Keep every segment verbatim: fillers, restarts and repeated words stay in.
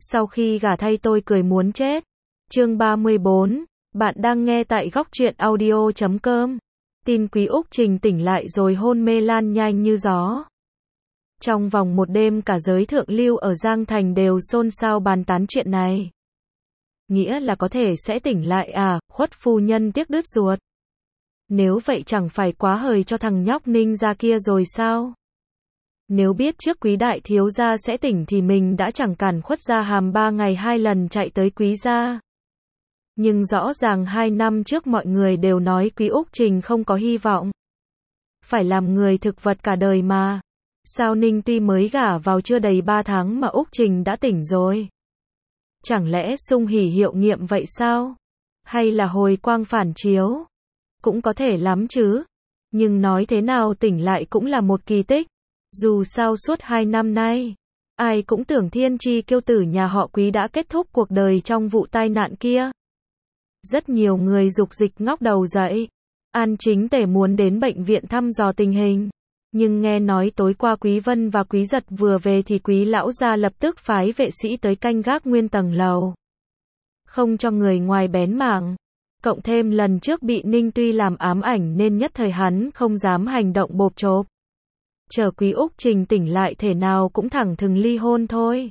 Sau khi gả thay tôi cười muốn chết. Chương ba mươi bốn, bạn đang nghe tại góc truyện audio chấm com. Tin Quý Úc Trình tỉnh lại rồi hôn mê lan nhanh như gió. Trong vòng một đêm cả giới thượng lưu ở Giang Thành đều xôn xao bàn tán chuyện này. Nghĩa là có thể sẽ tỉnh lại à, khuất phu nhân tiếc đứt ruột. Nếu vậy chẳng phải quá hời cho thằng nhóc Ninh gia kia rồi sao? Nếu biết trước Quý đại thiếu gia sẽ tỉnh thì mình đã chẳng cản khuất gia hàm ba ngày hai lần chạy tới Quý gia. Nhưng rõ ràng hai năm trước mọi người đều nói Quý Úc Trình không có hy vọng. Phải làm người thực vật cả đời mà. Sao Ninh tuy mới gả vào chưa đầy ba tháng mà Úc Trình đã tỉnh rồi? Chẳng lẽ sung hỉ hiệu nghiệm vậy sao? Hay là hồi quang phản chiếu? Cũng có thể lắm chứ. Nhưng nói thế nào tỉnh lại cũng là một kỳ tích. Dù sao suốt hai năm nay, ai cũng tưởng thiên chi kiêu tử nhà họ Quý đã kết thúc cuộc đời trong vụ tai nạn kia. Rất nhiều người dục dịch ngóc đầu dậy. An Chính Tề muốn đến bệnh viện thăm dò tình hình. Nhưng nghe nói tối qua Quý Vân và Quý Giật vừa về thì Quý lão gia lập tức phái vệ sĩ tới canh gác nguyên tầng lầu. Không cho người ngoài bén mảng. Cộng thêm lần trước bị Ninh Tuy làm ám ảnh nên nhất thời hắn không dám hành động bộp chộp. Chờ Quý Úc Trình tỉnh lại thể nào cũng thẳng thừng ly hôn thôi.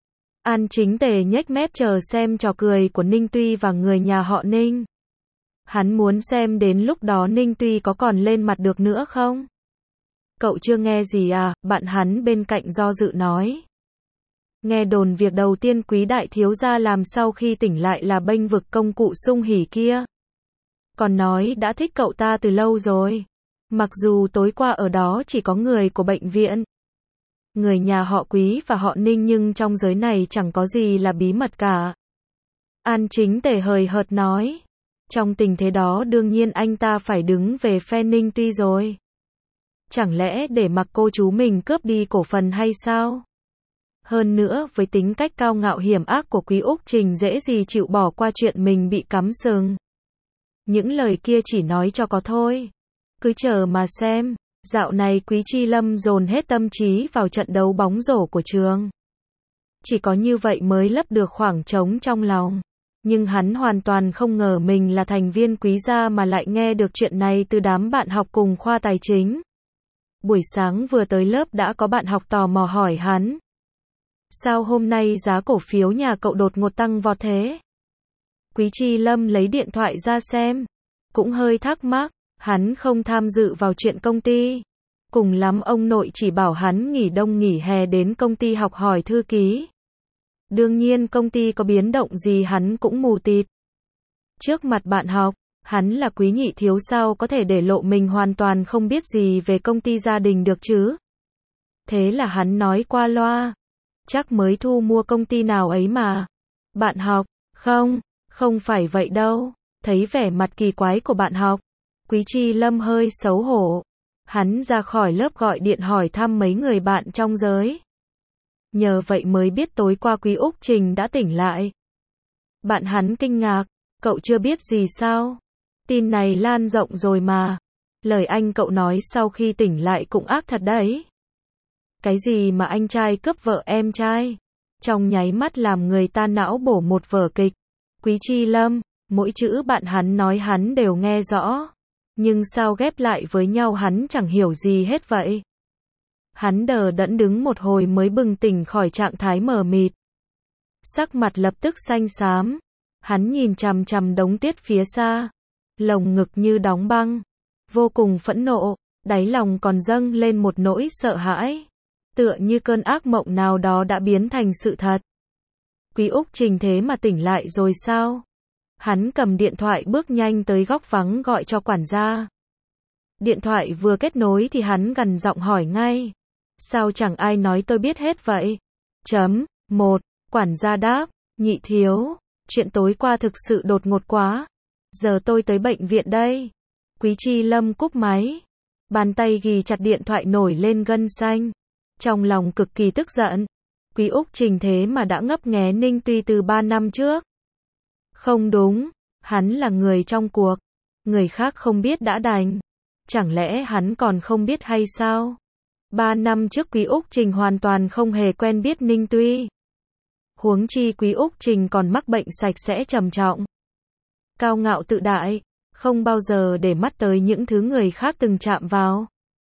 An Chính Tề nhếch mép chờ xem trò cười của Ninh Tuy và người nhà họ Ninh. Hắn muốn xem đến lúc đó Ninh Tuy có còn lên mặt được nữa không? Cậu chưa nghe gì à? Bạn hắn bên cạnh do dự nói. Nghe đồn việc đầu tiên Quý đại thiếu gia làm sau khi tỉnh lại là bênh vực công cụ sung hỉ kia. Còn nói đã thích cậu ta từ lâu rồi. Mặc dù tối qua ở đó chỉ có người của bệnh viện, người nhà họ Quý và họ Ninh, nhưng trong giới này chẳng có gì là bí mật cả. An Chính Tề hời hợt nói. Trong tình thế đó đương nhiên anh ta phải đứng về phe Ninh Tuy rồi. Chẳng lẽ để mặc cô chú mình cướp đi cổ phần hay sao? Hơn nữa với tính cách cao ngạo hiểm ác của Quý Úc Trình dễ gì chịu bỏ qua chuyện mình bị cắm sừng. Những lời kia chỉ nói cho có thôi. Cứ chờ mà xem. Dạo này Quý Chi Lâm dồn hết tâm trí vào trận đấu bóng rổ của trường. Chỉ có như vậy mới lấp được khoảng trống trong lòng. Nhưng hắn hoàn toàn không ngờ mình là thành viên Quý gia mà lại nghe được chuyện này từ đám bạn học cùng khoa tài chính. Buổi sáng vừa tới lớp đã có bạn học tò mò hỏi hắn. Sao hôm nay giá cổ phiếu nhà cậu đột ngột tăng vọt thế? Quý Chi Lâm lấy điện thoại ra xem. Cũng hơi thắc mắc. Hắn không tham dự vào chuyện công ty. Cùng lắm ông nội chỉ bảo hắn nghỉ đông nghỉ hè đến công ty học hỏi thư ký. Đương nhiên công ty có biến động gì hắn cũng mù tịt. Trước mặt bạn học, hắn là Quý nhị thiếu sao có thể để lộ mình hoàn toàn không biết gì về công ty gia đình được chứ. Thế là hắn nói qua loa. Chắc mới thu mua công ty nào ấy mà. Bạn học, không, không phải vậy đâu. Thấy vẻ mặt kỳ quái của bạn học, Quý Chi Lâm hơi xấu hổ. Hắn ra khỏi lớp gọi điện hỏi thăm mấy người bạn trong giới. Nhờ vậy mới biết tối qua Quý Úc Trình đã tỉnh lại. Bạn hắn kinh ngạc. Cậu chưa biết gì sao? Tin này lan rộng rồi mà. Lời anh cậu nói sau khi tỉnh lại cũng ác thật đấy. Cái gì mà anh trai cướp vợ em trai? Trong nháy mắt làm người ta não bổ một vở kịch. Quý Chi Lâm, mỗi chữ bạn hắn nói hắn đều nghe rõ. Nhưng sao ghép lại với nhau hắn chẳng hiểu gì hết vậy. Hắn đờ đẫn đứng một hồi mới bừng tỉnh khỏi trạng thái mờ mịt. Sắc mặt lập tức xanh xám. Hắn nhìn chằm chằm đống tuyết phía xa. Lồng ngực như đóng băng. Vô cùng phẫn nộ. Đáy lòng còn dâng lên một nỗi sợ hãi. Tựa như cơn ác mộng nào đó đã biến thành sự thật. Quý Úc Trình thế mà tỉnh lại rồi sao? Hắn cầm điện thoại bước nhanh tới góc vắng gọi cho quản gia. Điện thoại vừa kết nối thì hắn gằn giọng hỏi ngay. Sao chẳng ai nói tôi biết hết vậy? Chấm, một, quản gia đáp, nhị thiếu, chuyện tối qua thực sự đột ngột quá. Giờ tôi tới bệnh viện đây. Quý Chi Lâm cúp máy. Bàn tay ghi chặt điện thoại nổi lên gân xanh. Trong lòng cực kỳ tức giận. Quý Úc Trình thế mà đã ngấp nghé Ninh Tuy từ ba năm trước. Không đúng, hắn là người trong cuộc. Người khác không biết đã đành. Chẳng lẽ hắn còn không biết hay sao? Ba năm trước Quý Úc Trình hoàn toàn không hề quen biết Ninh Tuy. Huống chi Quý Úc Trình còn mắc bệnh sạch sẽ trầm trọng. Cao ngạo tự đại, không bao giờ để mắt tới những thứ người khác từng chạm vào.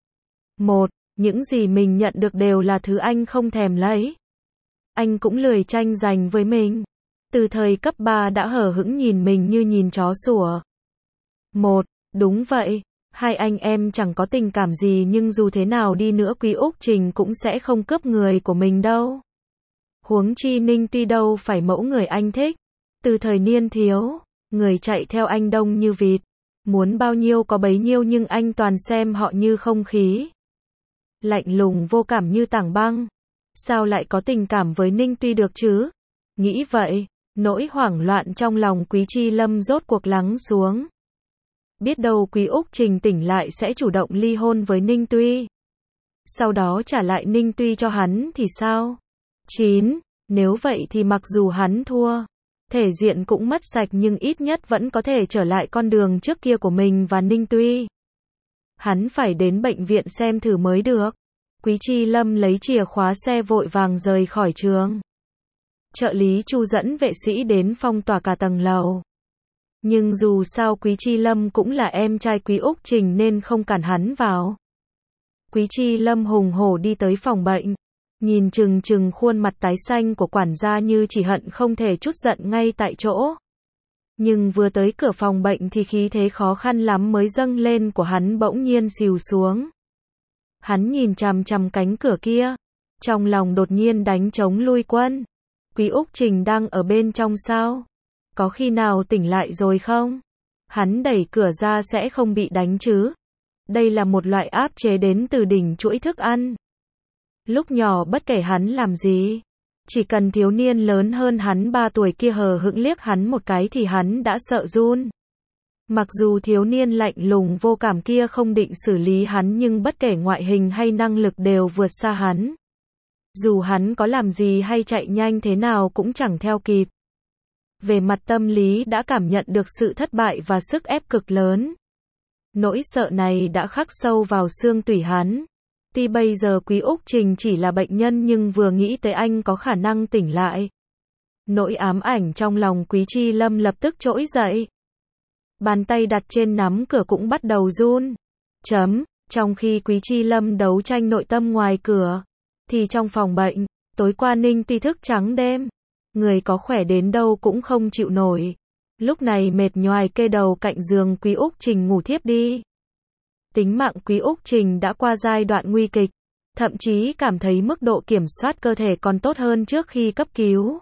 Một, những gì mình nhận được đều là thứ anh không thèm lấy. Anh cũng lười tranh giành với mình. Từ thời cấp ba đã hờ hững nhìn mình như nhìn chó sủa. Một, đúng vậy, hai anh em chẳng có tình cảm gì nhưng dù thế nào đi nữa Quý Úc Trình cũng sẽ không cướp người của mình đâu. Huống chi Ninh Tuy đâu phải mẫu người anh thích. Từ thời niên thiếu, người chạy theo anh đông như vịt. Muốn bao nhiêu có bấy nhiêu nhưng anh toàn xem họ như không khí. Lạnh lùng vô cảm như tảng băng. Sao lại có tình cảm với Ninh Tuy được chứ? Nghĩ vậy, nỗi hoảng loạn trong lòng Quý Chi Lâm rốt cuộc lắng xuống. Biết đâu Quý Úc Trình tỉnh lại sẽ chủ động ly hôn với Ninh Tuy. Sau đó trả lại Ninh Tuy cho hắn thì sao? chín. Nếu vậy thì mặc dù hắn thua, thể diện cũng mất sạch nhưng ít nhất vẫn có thể trở lại con đường trước kia của mình và Ninh Tuy. Hắn phải đến bệnh viện xem thử mới được. Quý Chi Lâm lấy chìa khóa xe vội vàng rời khỏi trường. Trợ lý Chu dẫn vệ sĩ đến phong tỏa cả tầng lầu. Nhưng dù sao Quý Chi Lâm cũng là em trai Quý Úc Trình nên không cản hắn vào. Quý Chi Lâm hùng hổ đi tới phòng bệnh. Nhìn chừng chừng khuôn mặt tái xanh của quản gia như chỉ hận không thể trút giận ngay tại chỗ. Nhưng vừa tới cửa phòng bệnh thì khí thế khó khăn lắm mới dâng lên của hắn bỗng nhiên xìu xuống. Hắn nhìn chằm chằm cánh cửa kia. Trong lòng đột nhiên đánh trống lui quân. Quý Úc Trình đang ở bên trong sao? Có khi nào tỉnh lại rồi không? Hắn đẩy cửa ra sẽ không bị đánh chứ? Đây là một loại áp chế đến từ đỉnh chuỗi thức ăn. Lúc nhỏ bất kể hắn làm gì, chỉ cần thiếu niên lớn hơn hắn ba tuổi kia hờ hững liếc hắn một cái thì hắn đã sợ run. Mặc dù thiếu niên lạnh lùng vô cảm kia không định xử lý hắn nhưng bất kể ngoại hình hay năng lực đều vượt xa hắn. Dù hắn có làm gì hay chạy nhanh thế nào cũng chẳng theo kịp. Về mặt tâm lý đã cảm nhận được sự thất bại và sức ép cực lớn. Nỗi sợ này đã khắc sâu vào xương tủy hắn. Tuy bây giờ Quý Úc Trình chỉ là bệnh nhân nhưng vừa nghĩ tới anh có khả năng tỉnh lại. Nỗi ám ảnh trong lòng Quý Chi Lâm lập tức trỗi dậy. Bàn tay đặt trên nắm cửa cũng bắt đầu run. Chấm, trong khi Quý Chi Lâm đấu tranh nội tâm ngoài cửa, thì trong phòng bệnh, tối qua Ninh Tuy thức trắng đêm. Người có khỏe đến đâu cũng không chịu nổi. Lúc này mệt nhoài kê đầu cạnh giường Quý Úc Trình ngủ thiếp đi. Tính mạng Quý Úc Trình đã qua giai đoạn nguy kịch, thậm chí cảm thấy mức độ kiểm soát cơ thể còn tốt hơn trước khi cấp cứu.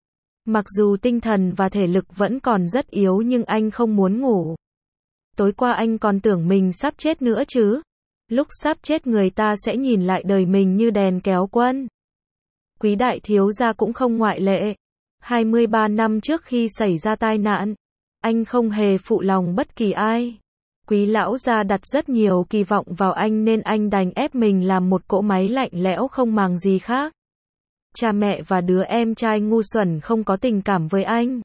Mặc dù tinh thần và thể lực vẫn còn rất yếu nhưng anh không muốn ngủ. Tối qua anh còn tưởng mình sắp chết nữa chứ. Lúc sắp chết người ta sẽ nhìn lại đời mình như đèn kéo quân. Quý đại thiếu gia cũng không ngoại lệ. hai mươi ba năm trước khi xảy ra tai nạn, anh không hề phụ lòng bất kỳ ai. Quý lão gia đặt rất nhiều kỳ vọng vào anh nên anh đành ép mình làm một cỗ máy lạnh lẽo không màng gì khác. Cha mẹ và đứa em trai ngu xuẩn không có tình cảm với anh.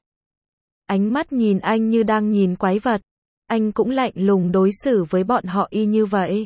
Ánh mắt nhìn anh như đang nhìn quái vật. Anh cũng lạnh lùng đối xử với bọn họ y như vậy.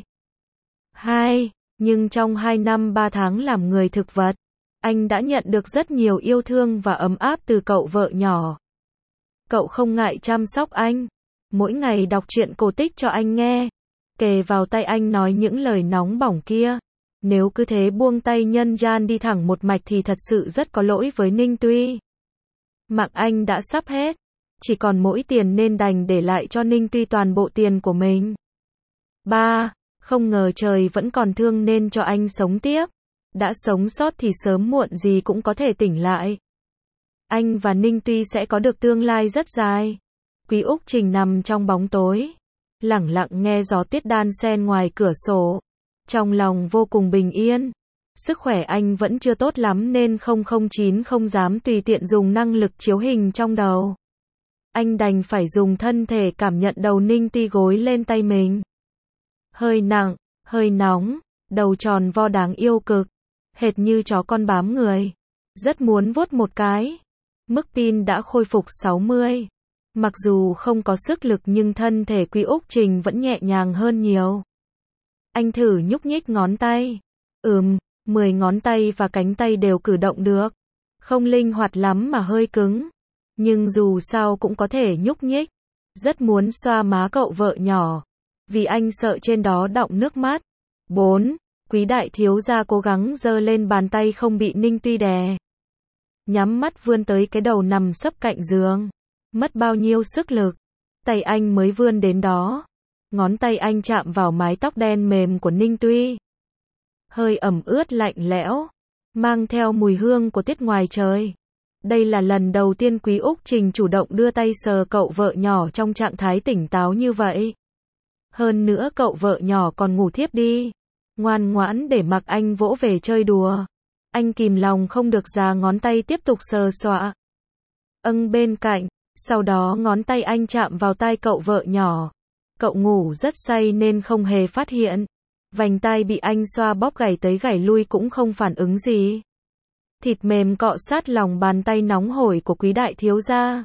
Hai, nhưng trong hai năm ba tháng làm người thực vật, anh đã nhận được rất nhiều yêu thương và ấm áp từ cậu vợ nhỏ. Cậu không ngại chăm sóc anh. Mỗi ngày đọc truyện cổ tích cho anh nghe. Kề vào tay anh nói những lời nóng bỏng kia. Nếu cứ thế buông tay nhân gian đi thẳng một mạch thì thật sự rất có lỗi với Ninh Tuy. Mạng anh đã sắp hết. Chỉ còn mỗi tiền nên đành để lại cho Ninh Tuy toàn bộ tiền của mình. Ba, không ngờ trời vẫn còn thương nên cho anh sống tiếp. Đã sống sót thì sớm muộn gì cũng có thể tỉnh lại. Anh và Ninh Tuy sẽ có được tương lai rất dài. Quý Úc Trình nằm trong bóng tối, lẳng lặng nghe gió tuyết đan xen ngoài cửa sổ. Trong lòng vô cùng bình yên. Sức khỏe anh vẫn chưa tốt lắm nên không không chín không dám tùy tiện dùng năng lực chiếu hình trong đầu. Anh đành phải dùng thân thể cảm nhận đầu Ninh Tuy gối lên tay mình. Hơi nặng, hơi nóng, đầu tròn vo đáng yêu cực, hệt như chó con bám người. Rất muốn vuốt một cái. Mức pin đã khôi phục sáu mươi. Mặc dù không có sức lực nhưng thân thể Quý Úc Trình vẫn nhẹ nhàng hơn nhiều. Anh thử nhúc nhích ngón tay. Ừm, mười ngón tay và cánh tay đều cử động được. Không linh hoạt lắm mà hơi cứng. Nhưng dù sao cũng có thể nhúc nhích. Rất muốn xoa má cậu vợ nhỏ. Vì anh sợ trên đó đọng nước mắt. bốn. Quý đại thiếu gia cố gắng giơ lên bàn tay không bị Ninh Tuy đè. Nhắm mắt vươn tới cái đầu nằm sấp cạnh giường. Mất bao nhiêu sức lực. Tay anh mới vươn đến đó. Ngón tay anh chạm vào mái tóc đen mềm của Ninh Tuy. Hơi ẩm ướt lạnh lẽo. Mang theo mùi hương của tuyết ngoài trời. Đây là lần đầu tiên Quý Úc Trình chủ động đưa tay sờ cậu vợ nhỏ trong trạng thái tỉnh táo như vậy. Hơn nữa cậu vợ nhỏ còn ngủ thiếp đi. Ngoan ngoãn để mặc anh vỗ về chơi đùa. Anh kìm lòng không được già ngón tay tiếp tục sờ soạ. Âng bên cạnh, sau đó ngón tay anh chạm vào tai cậu vợ nhỏ. Cậu ngủ rất say nên không hề phát hiện. Vành tai bị anh xoa bóp gảy tới gảy lui cũng không phản ứng gì. Thịt mềm cọ sát lòng bàn tay nóng hổi của quý đại thiếu gia.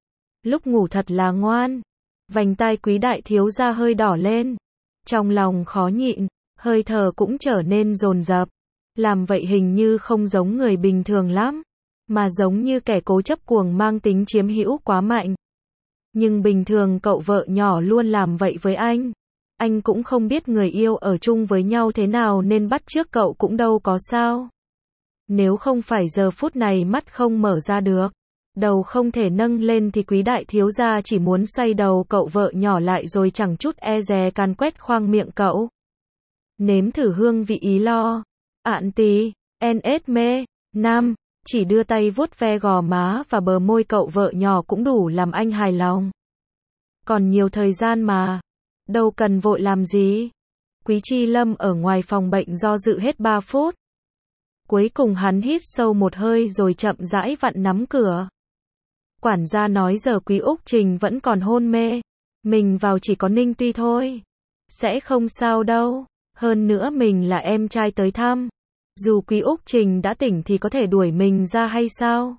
Lúc ngủ thật là ngoan. Vành tai quý đại thiếu gia hơi đỏ lên. Trong lòng khó nhịn, hơi thở cũng trở nên dồn dập. Làm vậy hình như không giống người bình thường lắm, mà giống như kẻ cố chấp cuồng mang tính chiếm hữu quá mạnh. Nhưng bình thường cậu vợ nhỏ luôn làm vậy với anh. Anh cũng không biết người yêu ở chung với nhau thế nào nên bắt chước cậu cũng đâu có sao. Nếu không phải giờ phút này mắt không mở ra được, đầu không thể nâng lên thì quý đại thiếu gia chỉ muốn xoay đầu cậu vợ nhỏ lại rồi chẳng chút e dè càn quét khoang miệng cậu. Nếm thử hương vị ý lo. Ạn tí, en ét mê, năm, chỉ đưa tay vuốt ve gò má và bờ môi cậu vợ nhỏ cũng đủ làm anh hài lòng. Còn nhiều thời gian mà, đâu cần vội làm gì. Quý Chi Lâm ở ngoài phòng bệnh do dự hết ba phút. Cuối cùng hắn hít sâu một hơi rồi chậm rãi vặn nắm cửa. Quản gia nói giờ Quý Úc Trình vẫn còn hôn mê. Mình vào chỉ có Ninh Tuy thôi. Sẽ không sao đâu. Hơn nữa mình là em trai tới thăm. Dù Quý Úc Trình đã tỉnh thì có thể đuổi mình ra hay sao?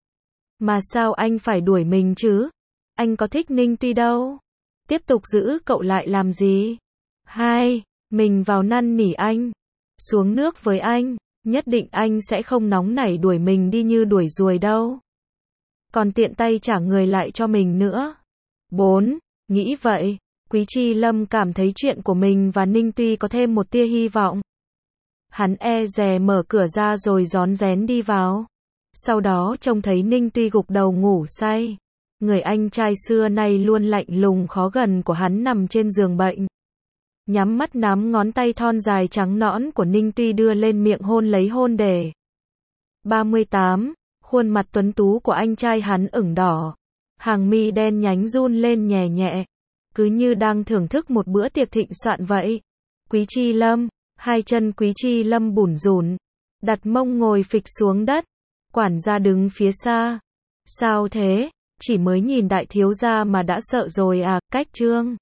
Mà sao anh phải đuổi mình chứ? Anh có thích Ninh Tuy đâu. Tiếp tục giữ cậu lại làm gì? Hai, mình vào năn nỉ anh. Xuống nước với anh. Nhất định anh sẽ không nóng nảy đuổi mình đi như đuổi ruồi đâu. Còn tiện tay trả người lại cho mình nữa. Bốn, nghĩ vậy. Quý Chi Lâm cảm thấy chuyện của mình và Ninh Tuy có thêm một tia hy vọng. Hắn e dè mở cửa ra rồi rón rén đi vào. Sau đó trông thấy Ninh Tuy gục đầu ngủ say. Người anh trai xưa nay luôn lạnh lùng khó gần của hắn nằm trên giường bệnh. Nhắm mắt nắm ngón tay thon dài trắng nõn của Ninh Tuy đưa lên miệng hôn lấy hôn để. ba mươi tám, khuôn mặt tuấn tú của anh trai hắn ửng đỏ. Hàng mi đen nhánh run lên nhẹ nhẹ. Cứ như đang thưởng thức một bữa tiệc thịnh soạn vậy. Quý Chi Lâm, hai chân Quý Chi Lâm bủn rủn, đặt mông ngồi phịch xuống đất. Quản gia đứng phía xa. Sao thế? Chỉ mới nhìn đại thiếu gia mà đã sợ rồi à, cách trương.